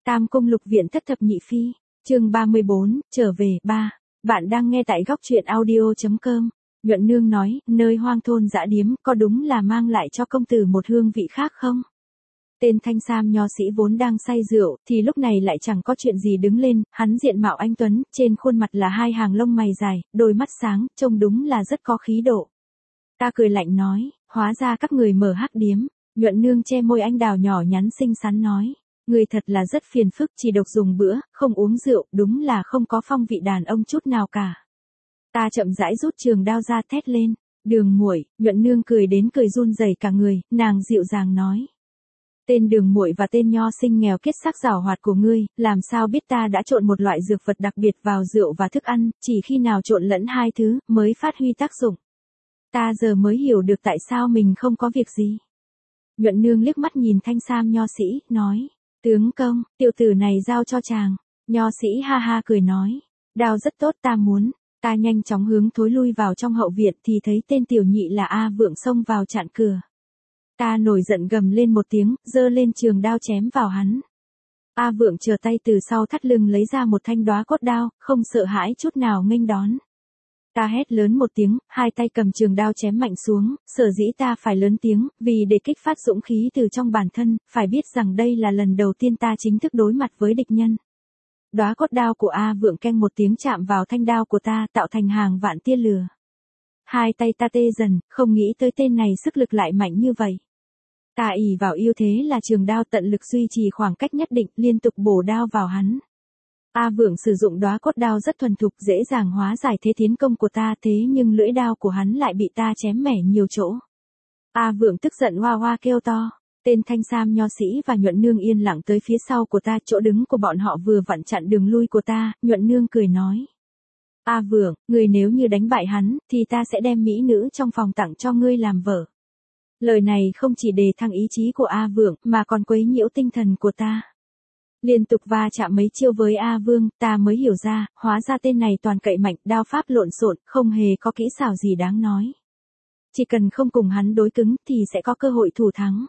Tam Cung Lục Viện Thất Thập Nhị Phi, chương 34, trở về, 3. Bạn đang nghe tại góc truyện audio.com. Nhuận Nương nói, nơi hoang thôn dã điếm có đúng là mang lại cho công tử một hương vị khác không? Tên thanh sam nho sĩ vốn đang say rượu, thì lúc này lại chẳng có chuyện gì đứng lên, hắn diện mạo anh tuấn, trên khuôn mặt là hai hàng lông mày dài, đôi mắt sáng, trông đúng là rất có khí độ. Ta cười lạnh nói, hóa ra các người mở hắc điếm. Nhuận Nương che môi anh đào nhỏ nhắn xinh xắn nói, người thật là rất phiền phức, chỉ độc dùng bữa, không uống rượu, đúng là không có phong vị đàn ông chút nào cả. Ta chậm rãi rút trường đao ra thét lên, Đường Muội. Nhuận Nương cười đến cười run rẩy cả người, nàng dịu dàng nói. Tên Đường Muội và tên nho sinh nghèo kiết sắc giảo hoạt của ngươi, làm sao biết ta đã trộn một loại dược vật đặc biệt vào rượu và thức ăn, chỉ khi nào trộn lẫn hai thứ, mới phát huy tác dụng. Ta giờ mới hiểu được tại sao mình không có việc gì. Nhuận Nương liếc mắt nhìn thanh sam nho sĩ, nói, tướng công, tiểu tử này giao cho chàng. Nho sĩ ha ha cười nói, đao rất tốt ta muốn. Ta nhanh chóng hướng thối lui vào trong hậu viện thì thấy tên tiểu nhị là A Vượng xông vào chặn cửa. Ta nổi giận gầm lên một tiếng, giơ lên trường đao chém vào hắn. A Vượng trở tay từ sau thắt lưng lấy ra một thanh đóa cốt đao, không sợ hãi chút nào nghênh đón. Ta hét lớn một tiếng, hai tay cầm trường đao chém mạnh xuống, sở dĩ ta phải lớn tiếng, vì để kích phát dũng khí từ trong bản thân, phải biết rằng đây là lần đầu tiên ta chính thức đối mặt với địch nhân. Đóa cốt đao của A Vượng keng một tiếng chạm vào thanh đao của ta, tạo thành hàng vạn tia lửa. Hai tay ta tê dần, không nghĩ tới tên này sức lực lại mạnh như vậy. Ta ỷ vào ưu thế là trường đao tận lực duy trì khoảng cách nhất định, liên tục bổ đao vào hắn. A Vượng sử dụng đóa cốt đao rất thuần thục, dễ dàng hóa giải thế tiến công của ta, thế nhưng lưỡi đao của hắn lại bị ta chém mẻ nhiều chỗ. A Vượng tức giận hoa hoa kêu to. Tên thanh sam nho sĩ và Nhuận Nương yên lặng tới phía sau của ta, chỗ đứng của bọn họ vừa vặn chặn đường lui của ta. Nhuận Nương cười nói, A Vượng, người nếu như đánh bại hắn, thì ta sẽ đem mỹ nữ trong phòng tặng cho ngươi làm vợ. Lời này không chỉ đề thăng ý chí của A Vượng, mà còn quấy nhiễu tinh thần của ta. Liên tục va chạm mấy chiêu với A Vương, ta mới hiểu ra, hóa ra tên này toàn cậy mạnh, đao pháp lộn xộn, không hề có kỹ xảo gì đáng nói. Chỉ cần không cùng hắn đối cứng, thì sẽ có cơ hội thủ thắng.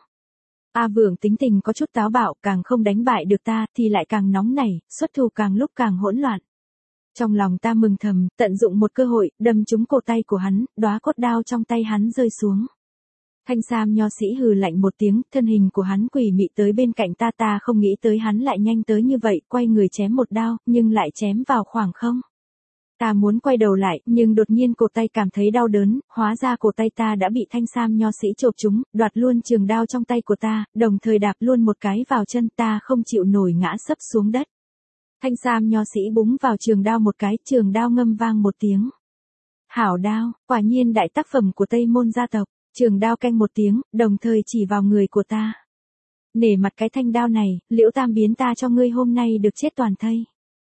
A Vượng tính tình có chút táo bạo, càng không đánh bại được ta, thì lại càng nóng nảy, xuất thủ càng lúc càng hỗn loạn. Trong lòng ta mừng thầm, tận dụng một cơ hội, đâm trúng cổ tay của hắn, đóa cốt đao trong tay hắn rơi xuống. Thanh sam nho sĩ hừ lạnh một tiếng, thân hình của hắn quỷ mị tới bên cạnh ta, ta không nghĩ tới hắn lại nhanh tới như vậy, quay người chém một đao, nhưng lại chém vào khoảng không. Ta muốn quay đầu lại, nhưng đột nhiên cổ tay cảm thấy đau đớn, hóa ra cổ tay ta đã bị thanh sam nho sĩ chộp trúng, đoạt luôn trường đao trong tay của ta, đồng thời đạp luôn một cái vào chân, ta không chịu nổi ngã sấp xuống đất. Thanh sam nho sĩ búng vào trường đao một cái, trường đao ngâm vang một tiếng. Hảo đao, quả nhiên đại tác phẩm của Tây Môn gia tộc. Trường đao canh một tiếng, đồng thời chỉ vào người của ta. Nể mặt cái thanh đao này, Liễu Tam biến ta cho ngươi hôm nay được chết toàn thây.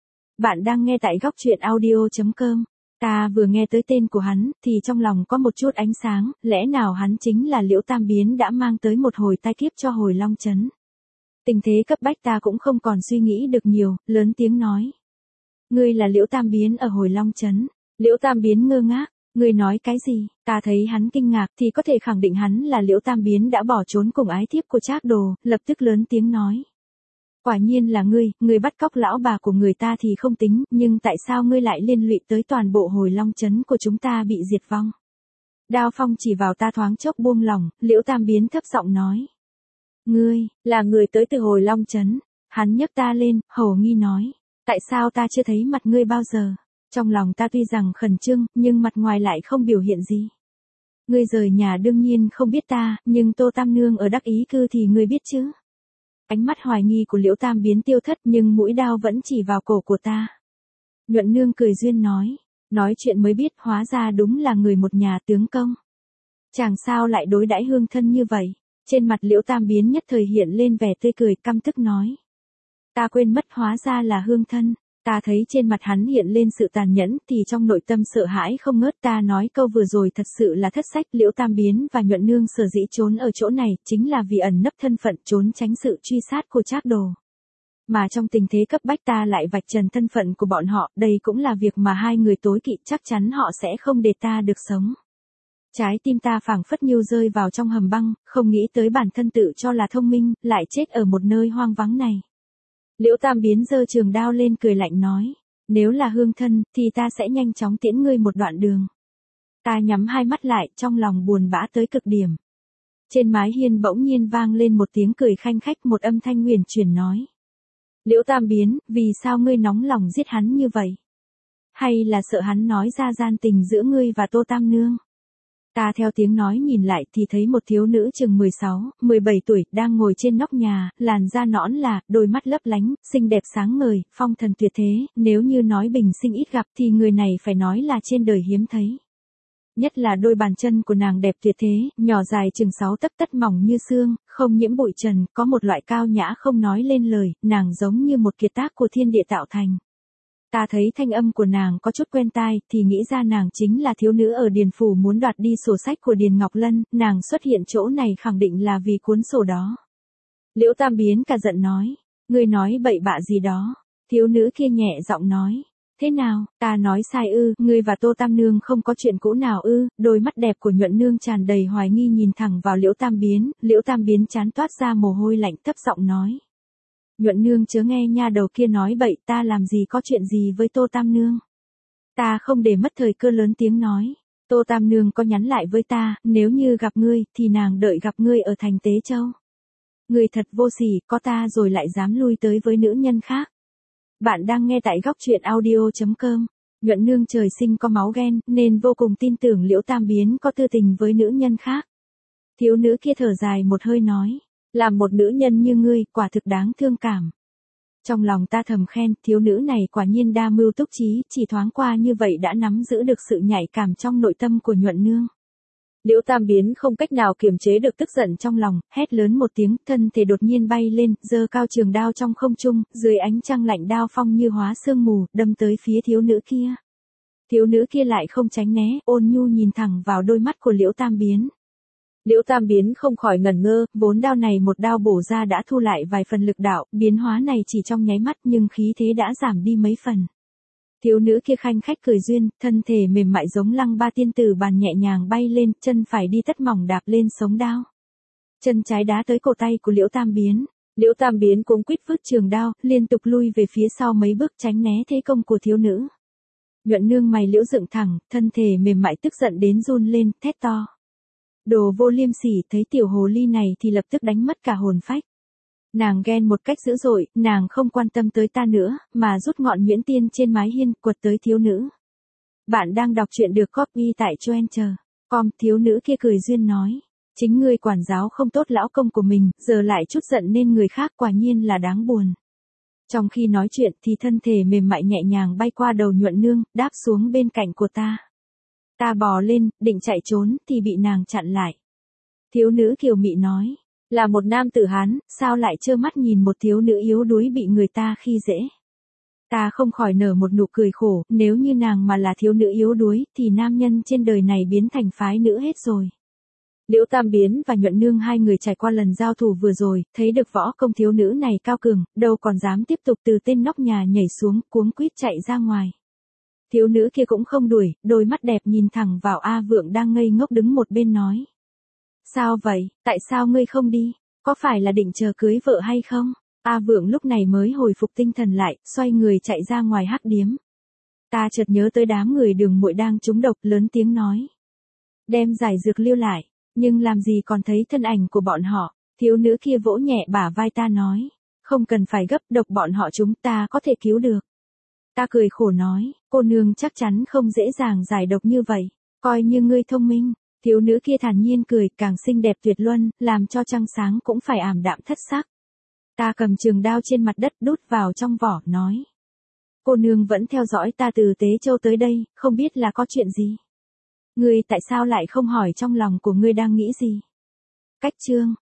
Bạn đang nghe tại góc truyện audio.com. Ta vừa nghe tới tên của hắn, thì trong lòng có một chút ánh sáng, lẽ nào hắn chính là Liễu Tam biến đã mang tới một hồi tai kiếp cho hồi Long Trấn. Tình thế cấp bách ta cũng không còn suy nghĩ được nhiều, lớn tiếng nói. Ngươi là Liễu Tam biến ở hồi Long Trấn. Liễu Tam biến ngơ ngác. Ngươi nói cái gì? Ta thấy hắn kinh ngạc thì có thể khẳng định hắn là Liễu Tam biến đã bỏ trốn cùng ái thiếp của Trác Đồ, lập tức lớn tiếng nói. Quả nhiên là ngươi bắt cóc lão bà của người ta thì không tính, nhưng tại sao ngươi lại liên lụy tới toàn bộ hồi Long Trấn của chúng ta bị diệt vong? Đao phong chỉ vào ta thoáng chốc buông lỏng, Liễu Tam biến thấp giọng nói. Ngươi, là người tới từ hồi Long Trấn. Hắn nhấc ta lên, hầu nghi nói. Tại sao ta chưa thấy mặt ngươi bao giờ? Trong lòng ta tuy rằng khẩn trương, nhưng mặt ngoài lại không biểu hiện gì. Ngươi rời nhà đương nhiên không biết ta, nhưng Tô Tam Nương ở Đắc Ý Cư thì ngươi biết chứ. Ánh mắt hoài nghi của Liễu Tam biến tiêu thất, nhưng mũi đao vẫn chỉ vào cổ của ta. Nhuận Nương cười duyên nói chuyện mới biết hóa ra đúng là người một nhà tướng công. Chàng sao lại đối đãi hương thân như vậy? Trên mặt Liễu Tam biến nhất thời hiện lên vẻ tươi cười, căm tức nói. Ta quên mất hóa ra là hương thân. Ta thấy trên mặt hắn hiện lên sự tàn nhẫn, thì trong nội tâm sợ hãi không ngớt. Ta nói câu vừa rồi thật sự là thất sách. Liễu Tam biến và Nhuận Nương sở dĩ trốn ở chỗ này, chính là vì ẩn nấp thân phận, trốn tránh sự truy sát của Trác Đồ. Mà trong tình thế cấp bách ta lại vạch trần thân phận của bọn họ, đây cũng là việc mà hai người tối kỵ, chắc chắn họ sẽ không để ta được sống. Trái tim ta phảng phất như rơi vào trong hầm băng, không nghĩ tới bản thân tự cho là thông minh, lại chết ở một nơi hoang vắng này. Liễu Tam Biến giơ trường đao lên cười lạnh nói, nếu là hương thân, thì ta sẽ nhanh chóng tiễn ngươi một đoạn đường. Ta nhắm hai mắt lại, trong lòng buồn bã tới cực điểm. Trên mái hiên bỗng nhiên vang lên một tiếng cười khanh khách, một âm thanh huyền chuyển nói. Liễu Tam Biến, vì sao ngươi nóng lòng giết hắn như vậy? Hay là sợ hắn nói ra gian tình giữa ngươi và Tô Tam Nương? Ta theo tiếng nói nhìn lại thì thấy một thiếu nữ chừng 16, 17 tuổi, đang ngồi trên nóc nhà, làn da nõn là, đôi mắt lấp lánh, xinh đẹp sáng ngời, phong thần tuyệt thế, nếu như nói bình sinh ít gặp thì người này phải nói là trên đời hiếm thấy. Nhất là đôi bàn chân của nàng đẹp tuyệt thế, nhỏ dài chừng 6 tấc, tất mỏng như xương, không nhiễm bụi trần, có một loại cao nhã không nói lên lời, nàng giống như một kiệt tác của thiên địa tạo thành. Ta thấy thanh âm của nàng có chút quen tai, thì nghĩ ra nàng chính là thiếu nữ ở Điền Phủ muốn đoạt đi sổ sách của Điền Ngọc Lân, nàng xuất hiện chỗ này khẳng định là vì cuốn sổ đó. Liễu Tam Biến cả giận nói, ngươi nói bậy bạ gì đó? Thiếu nữ kia nhẹ giọng nói, thế nào, ta nói sai ư, ngươi và Tô Tam Nương không có chuyện cũ nào ư? Đôi mắt đẹp của Nhuận Nương tràn đầy hoài nghi nhìn thẳng vào Liễu Tam Biến trán toát ra mồ hôi lạnh, thấp giọng nói. Nhuận Nương chớ nghe nha đầu kia nói bậy, ta làm gì có chuyện gì với Tô Tam Nương. Ta không để mất thời cơ lớn tiếng nói, Tô Tam Nương có nhắn lại với ta, nếu như gặp ngươi, thì nàng đợi gặp ngươi ở thành Tế Châu. Ngươi thật vô sỉ, có ta rồi lại dám lui tới với nữ nhân khác. Bạn đang nghe tại góc truyện audio.com. Nhuận Nương trời sinh có máu ghen, nên vô cùng tin tưởng Liễu Tam Biến có tư tình với nữ nhân khác. Thiếu nữ kia thở dài một hơi nói, làm một nữ nhân như ngươi, quả thực đáng thương cảm. Trong lòng ta thầm khen, thiếu nữ này quả nhiên đa mưu túc trí, chỉ thoáng qua như vậy đã nắm giữ được sự nhạy cảm trong nội tâm của Nhuận Nương. Liễu Tam Biến không cách nào kiềm chế được tức giận trong lòng, hét lớn một tiếng, thân thể đột nhiên bay lên, giơ cao trường đao trong không trung, dưới ánh trăng lạnh đao phong như hóa sương mù, đâm tới phía thiếu nữ kia. Thiếu nữ kia lại không tránh né, ôn nhu nhìn thẳng vào đôi mắt của Liễu Tam Biến. Liễu Tam Biến không khỏi ngẩn ngơ, vốn đao này một đao bổ ra đã thu lại vài phần lực đạo, biến hóa này chỉ trong nháy mắt nhưng khí thế đã giảm đi mấy phần. Thiếu nữ kia khanh khách cười duyên, thân thể mềm mại giống Lăng Ba tiên tử bàn nhẹ nhàng bay lên, chân phải đi tất mỏng đạp lên sống đao. Chân trái đá tới cổ tay của Liễu Tam Biến. Liễu Tam Biến cuống quýt vứt trường đao, liên tục lui về phía sau mấy bước tránh né thế công của thiếu nữ. Nhuận Nương mày liễu dựng thẳng, thân thể mềm mại tức giận đến run lên, thét to. Đồ vô liêm sỉ, thấy tiểu hồ ly này thì lập tức đánh mất cả hồn phách. Nàng ghen một cách dữ dội, nàng không quan tâm tới ta nữa, mà rút ngọn nhuyễn tiên trên mái hiên, quật tới thiếu nữ. Bạn đang đọc truyện được copy tại Choenter.com, thiếu nữ kia cười duyên nói. Chính ngươi quản giáo không tốt lão công của mình, giờ lại chút giận nên người khác, quả nhiên là đáng buồn. Trong khi nói chuyện thì thân thể mềm mại nhẹ nhàng bay qua đầu Nhuận Nương, đáp xuống bên cạnh của ta. Ta bò lên, định chạy trốn, thì bị nàng chặn lại. Thiếu nữ kiều mị nói, là một nam tử Hán, sao lại trơ mắt nhìn một thiếu nữ yếu đuối bị người ta khi dễ. Ta không khỏi nở một nụ cười khổ, nếu như nàng mà là thiếu nữ yếu đuối, thì nam nhân trên đời này biến thành phái nữ hết rồi. Liễu Tam Biến và Nhuận Nương hai người trải qua lần giao thủ vừa rồi, thấy được võ công thiếu nữ này cao cường, đâu còn dám tiếp tục từ tên nóc nhà nhảy xuống, cuống quýt chạy ra ngoài. Thiếu nữ kia cũng không đuổi, đôi mắt đẹp nhìn thẳng vào A Vượng đang ngây ngốc đứng một bên nói. Sao vậy, tại sao ngươi không đi, có phải là định chờ cưới vợ hay không? A Vượng lúc này mới hồi phục tinh thần lại, xoay người chạy ra ngoài hắc điếm. Ta chợt nhớ tới đám người Đường Muội đang trúng độc, lớn tiếng nói. Đem giải dược lưu lại, nhưng làm gì còn thấy thân ảnh của bọn họ. Thiếu nữ kia vỗ nhẹ bả vai ta nói. Không cần phải gấp, độc bọn họ chúng ta có thể cứu được. Ta cười khổ nói, cô nương chắc chắn không dễ dàng giải độc như vậy, coi như ngươi thông minh. Thiếu nữ kia thản nhiên cười, càng xinh đẹp tuyệt luân, làm cho trăng sáng cũng phải ảm đạm thất sắc. Ta cầm trường đao trên mặt đất đút vào trong vỏ, nói. Cô nương vẫn theo dõi ta từ Tế Châu tới đây, không biết là có chuyện gì. Ngươi tại sao lại không hỏi trong lòng của ngươi đang nghĩ gì? Cách chương